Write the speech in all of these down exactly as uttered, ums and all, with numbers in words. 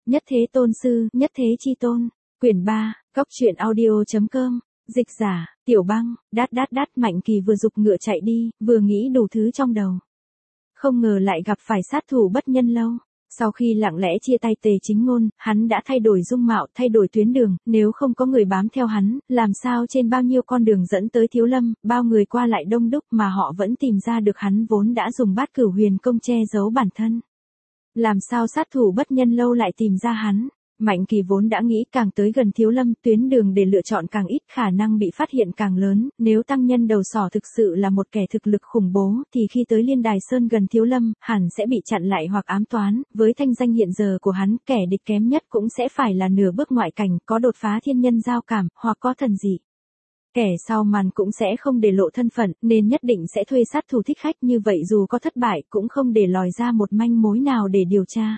Nhất Thế Tôn Sư, Nhất Thế Chi Tôn, quyển ba, góc truyện audio.com, dịch giả, Tiểu Băng, đát đát đát. Mạnh Kỳ vừa giục ngựa chạy đi, vừa nghĩ đủ thứ trong đầu. Không ngờ lại gặp phải sát thủ Bất Nhân Lâu. Sau khi lặng lẽ chia tay Tề Chính Ngôn, hắn đã thay đổi dung mạo, thay đổi tuyến đường, nếu không có người bám theo hắn, làm sao trên bao nhiêu con đường dẫn tới Thiếu Lâm, bao người qua lại đông đúc mà họ vẫn tìm ra được hắn vốn đã dùng Bát Cửu Huyền Công che giấu bản thân. Làm sao sát thủ Bất Nhân Lâu lại tìm ra hắn? Mạnh Kỳ vốn đã nghĩ càng tới gần Thiếu Lâm, tuyến đường để lựa chọn càng ít, khả năng bị phát hiện càng lớn, nếu tăng nhân đầu sỏ thực sự là một kẻ thực lực khủng bố, thì khi tới Liên Đài Sơn gần Thiếu Lâm, hẳn sẽ bị chặn lại hoặc ám toán, với thanh danh hiện giờ của hắn, kẻ địch kém nhất cũng sẽ phải là nửa bước ngoại cảnh, có đột phá thiên nhân giao cảm, hoặc có thần dị. Kẻ sau màn cũng sẽ không để lộ thân phận, nên nhất định sẽ thuê sát thủ thích khách, như vậy dù có thất bại cũng không để lòi ra một manh mối nào để điều tra.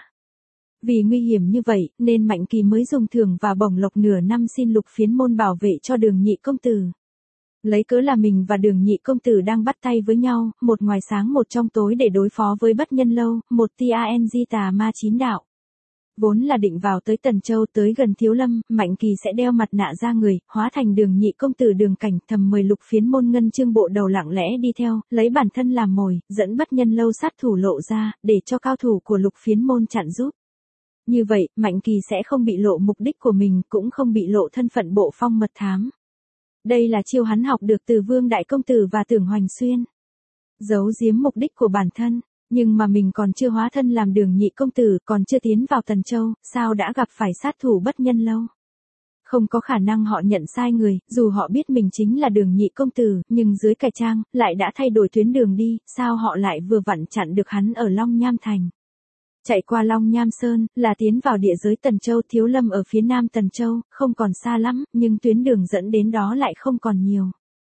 Vì nguy hiểm như vậy, nên Mạnh Kỳ mới dùng thưởng và bổng lộc nửa năm xin Lục Phiến Môn bảo vệ cho Đường Nhị công tử. Lấy cớ là mình và Đường Nhị công tử đang bắt tay với nhau, một ngoài sáng một trong tối để đối phó với Bất Nhân Lâu, một tang tà ma chín đạo. Vốn là định vào tới Tần Châu, tới gần Thiếu Lâm, Mạnh Kỳ sẽ đeo mặt nạ ra người, hóa thành Đường Nhị công tử Đường Cảnh, thầm mời Lục Phiến Môn ngân chương bộ đầu lặng lẽ đi theo, lấy bản thân làm mồi, dẫn Bất Nhân Lâu sát thủ lộ ra, để cho cao thủ của Lục Phiến Môn chặn giúp. Như vậy, Mạnh Kỳ sẽ không bị lộ mục đích của mình, cũng không bị lộ thân phận bộ phong mật thám. Đây là chiêu hắn học được từ Vương Đại Công Tử và Tưởng Hoành Xuyên. Giấu giếm mục đích của bản thân, nhưng mà mình còn chưa hóa thân làm Đường Nhị công tử, còn chưa tiến vào Tần Châu, sao đã gặp phải sát thủ Bất Nhân Lâu? Không có khả năng họ nhận sai người, dù họ biết mình chính là Đường Nhị công tử, nhưng dưới cải trang, lại đã thay đổi tuyến đường đi, sao họ lại vừa vặn chặn được hắn ở Long Nham Thành? Chạy qua Long Nham Sơn, là tiến vào địa giới Tần Châu. Thiếu Lâm ở phía nam Tần Châu, không còn xa lắm, nhưng tuyến đường dẫn đến đó lại không còn nhiều.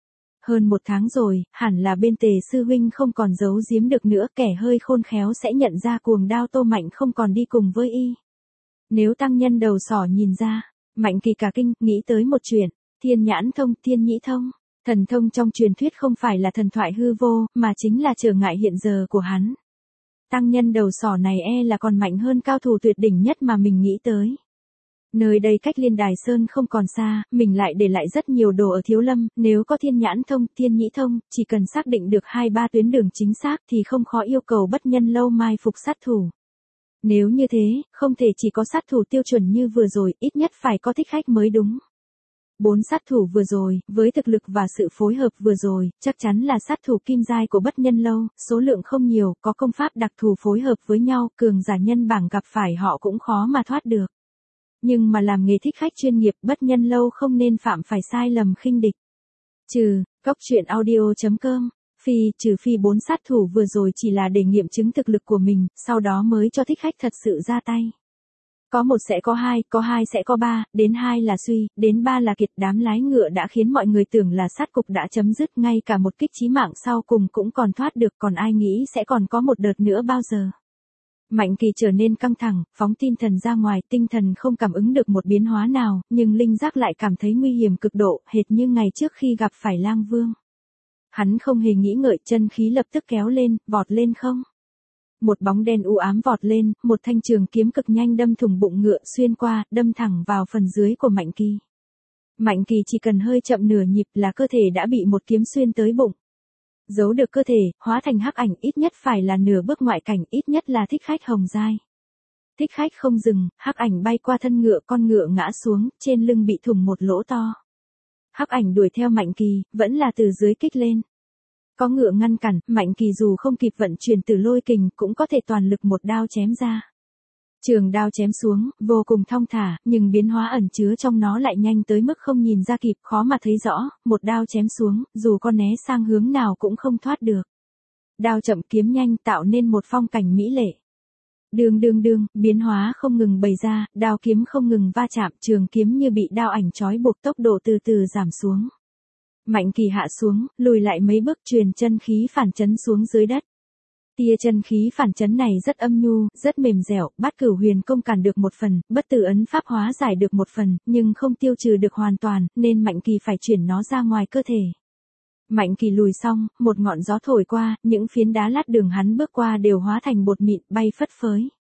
Hơn một tháng rồi, hẳn là bên Tề sư huynh không còn giấu giếm được nữa, kẻ hơi khôn khéo sẽ nhận ra cuồng đao Tô Mạnh không còn đi cùng với y. Nếu tăng nhân đầu sỏ nhìn ra, Mạnh Kỳ cả kinh, nghĩ tới một chuyện, thiên nhãn thông, thiên nhĩ thông. Thần thông trong truyền thuyết không phải là thần thoại hư vô, mà chính là trở ngại hiện giờ của hắn. Tăng nhân đầu sỏ này e là còn mạnh hơn cao thủ tuyệt đỉnh nhất mà mình nghĩ tới. Nơi đây cách Liên Đài Sơn không còn xa, mình lại để lại rất nhiều đồ ở Thiếu Lâm, nếu có thiên nhãn thông, thiên nhĩ thông, chỉ cần xác định được hai ba tuyến đường chính xác thì không khó yêu cầu Bất Nhân Lâu mai phục sát thủ. Nếu như thế, không thể chỉ có sát thủ tiêu chuẩn như vừa rồi, ít nhất phải có thích khách mới đúng. Bốn sát thủ vừa rồi, với thực lực và sự phối hợp vừa rồi, chắc chắn là sát thủ kim giai của Bất Nhân Lâu, số lượng không nhiều, có công pháp đặc thù phối hợp với nhau, cường giả nhân bảng gặp phải họ cũng khó mà thoát được. Nhưng mà làm nghề thích khách chuyên nghiệp, Bất Nhân Lâu không nên phạm phải sai lầm khinh địch. Trừ, góc truyện audio.com, phi, trừ phi bốn sát thủ vừa rồi chỉ là để nghiệm chứng thực lực của mình, sau đó mới cho thích khách thật sự ra tay. Có một sẽ có hai, có hai sẽ có ba, đến hai là suy, đến ba là kiệt. Đám lái ngựa đã khiến mọi người tưởng là sát cục đã chấm dứt, ngay cả một kích chí mạng sau cùng cũng còn thoát được, còn ai nghĩ sẽ còn có một đợt nữa bao giờ. Mạnh Kỳ trở nên căng thẳng, phóng tinh thần ra ngoài, tinh thần không cảm ứng được một biến hóa nào, nhưng linh giác lại cảm thấy nguy hiểm cực độ, hệt như ngày trước khi gặp phải Lang Vương. Hắn không hề nghĩ ngợi, chân khí lập tức kéo lên, vọt lên không. Một bóng đen u ám vọt lên, một thanh trường kiếm cực nhanh đâm thủng bụng ngựa, xuyên qua, đâm thẳng vào phần dưới của Mạnh Kỳ. Mạnh Kỳ chỉ cần hơi chậm nửa nhịp là cơ thể đã bị một kiếm xuyên tới bụng. Giấu được cơ thể, hóa thành hắc ảnh, ít nhất phải là nửa bước ngoại cảnh, ít nhất là thích khách hồng giai. Thích khách không dừng, hắc ảnh bay qua thân ngựa, con ngựa ngã xuống, trên lưng bị thủng một lỗ to. Hắc ảnh đuổi theo Mạnh Kỳ, vẫn là từ dưới kích lên. Có ngựa ngăn cản, Mạnh Kỳ dù không kịp vận chuyển Tử Lôi Kình, cũng có thể toàn lực một đao chém ra. Trường đao chém xuống, vô cùng thong thả, nhưng biến hóa ẩn chứa trong nó lại nhanh tới mức không nhìn ra kịp, khó mà thấy rõ, một đao chém xuống, dù có né sang hướng nào cũng không thoát được. Đao chậm kiếm nhanh tạo nên một phong cảnh mỹ lệ. Đường đường đường, biến hóa không ngừng bày ra, đao kiếm không ngừng va chạm, trường kiếm như bị đao ảnh trói buộc, tốc độ từ từ giảm xuống. Mạnh Kỳ hạ xuống, lùi lại mấy bước, truyền chân khí phản chấn xuống dưới đất. Tia chân khí phản chấn này rất âm nhu, rất mềm dẻo, Bát Cửu Huyền Công cản được một phần, bất tử ấn pháp hóa giải được một phần, nhưng không tiêu trừ được hoàn toàn, nên Mạnh Kỳ phải chuyển nó ra ngoài cơ thể. Mạnh Kỳ lùi xong, một ngọn gió thổi qua, những phiến đá lát đường hắn bước qua đều hóa thành bột mịn, bay phất phới.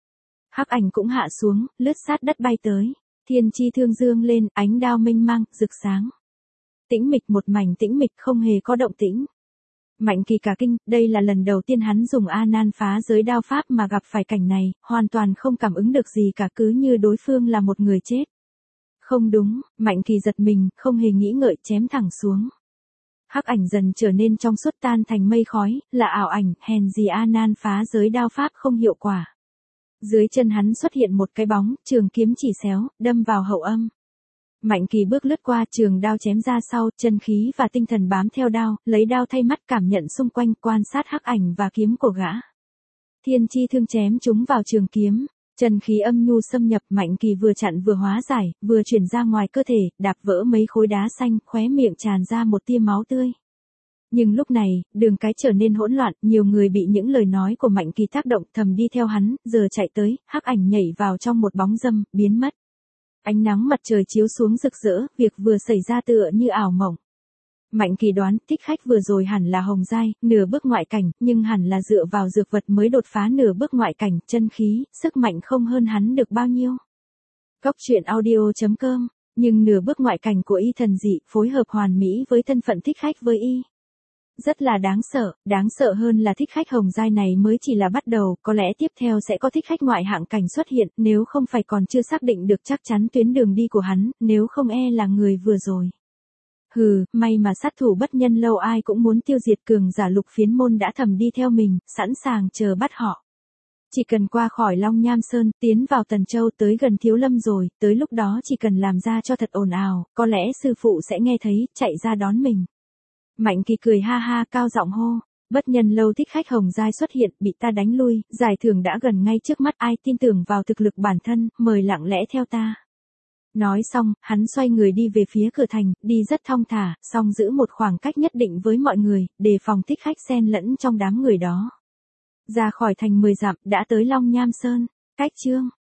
Hắc ảnh cũng hạ xuống, lướt sát đất bay tới. Thiên chi thương dương lên, ánh đao mênh mang, rực sáng. Tĩnh mịch, một mảnh tĩnh mịch, không hề có động tĩnh. Mạnh Kỳ cả kinh, đây là lần đầu tiên hắn dùng A Nan phá giới đao pháp mà gặp phải cảnh này, hoàn toàn không cảm ứng được gì cả, cứ như đối phương là một người chết. Không đúng, Mạnh Kỳ giật mình, không hề nghĩ ngợi, chém thẳng xuống. Hắc ảnh dần trở nên trong suốt, tan thành mây khói, là ảo ảnh, hèn gì A Nan phá giới đao pháp không hiệu quả. Dưới chân hắn xuất hiện một cái bóng, trường kiếm chỉ xéo, đâm vào hậu âm. Mạnh Kỳ bước lướt qua, trường đao chém ra sau, chân khí và tinh thần bám theo đao, lấy đao thay mắt, cảm nhận xung quanh, quan sát hắc ảnh và kiếm của gã. Thiên chi thương chém trúng vào trường kiếm, chân khí âm nhu xâm nhập, Mạnh Kỳ vừa chặn vừa hóa giải, vừa chuyển ra ngoài cơ thể, đạp vỡ mấy khối đá xanh, khóe miệng tràn ra một tia máu tươi. Nhưng lúc này, đường cái trở nên hỗn loạn, nhiều người bị những lời nói của Mạnh Kỳ tác động, thầm đi theo hắn, giờ chạy tới, hắc ảnh nhảy vào trong một bóng râm, biến mất. Ánh nắng mặt trời chiếu xuống rực rỡ, việc vừa xảy ra tựa như ảo mộng. Mạnh Kỳ đoán, thích khách vừa rồi hẳn là Hồng Giai, nửa bước ngoại cảnh, nhưng hẳn là dựa vào dược vật mới đột phá nửa bước ngoại cảnh, chân khí, sức mạnh không hơn hắn được bao nhiêu. Góc truyện audio chấm com, nhưng nửa bước ngoại cảnh của y thần dị, phối hợp hoàn mỹ với thân phận thích khách với y. Rất là đáng sợ, đáng sợ hơn là thích khách Hồng Giai này mới chỉ là bắt đầu, có lẽ tiếp theo sẽ có thích khách ngoại hạng cảnh xuất hiện, nếu không phải còn chưa xác định được chắc chắn tuyến đường đi của hắn, nếu không e là người vừa rồi. Hừ, may mà sát thủ bất nhân lâu ai cũng muốn tiêu diệt, cường giả Lục Phiến môn đã thầm đi theo mình, sẵn sàng chờ bắt họ. Chỉ cần qua khỏi Long Nham Sơn, tiến vào Tần Châu, tới gần Thiếu Lâm rồi, tới lúc đó chỉ cần làm ra cho thật ồn ào, có lẽ sư phụ sẽ nghe thấy, chạy ra đón mình. Mạnh Kỳ cười ha ha, cao giọng hô, bất nhân lâu thích khách Hồng Giai xuất hiện, bị ta đánh lui, giải thưởng đã gần ngay trước mắt, ai tin tưởng vào thực lực bản thân, mời lặng lẽ theo ta. Nói xong, hắn xoay người đi về phía cửa thành, đi rất thong thả, song giữ một khoảng cách nhất định với mọi người, đề phòng thích khách xen lẫn trong đám người đó. Ra khỏi thành mười dặm, đã tới Long Nham Sơn, cách chương.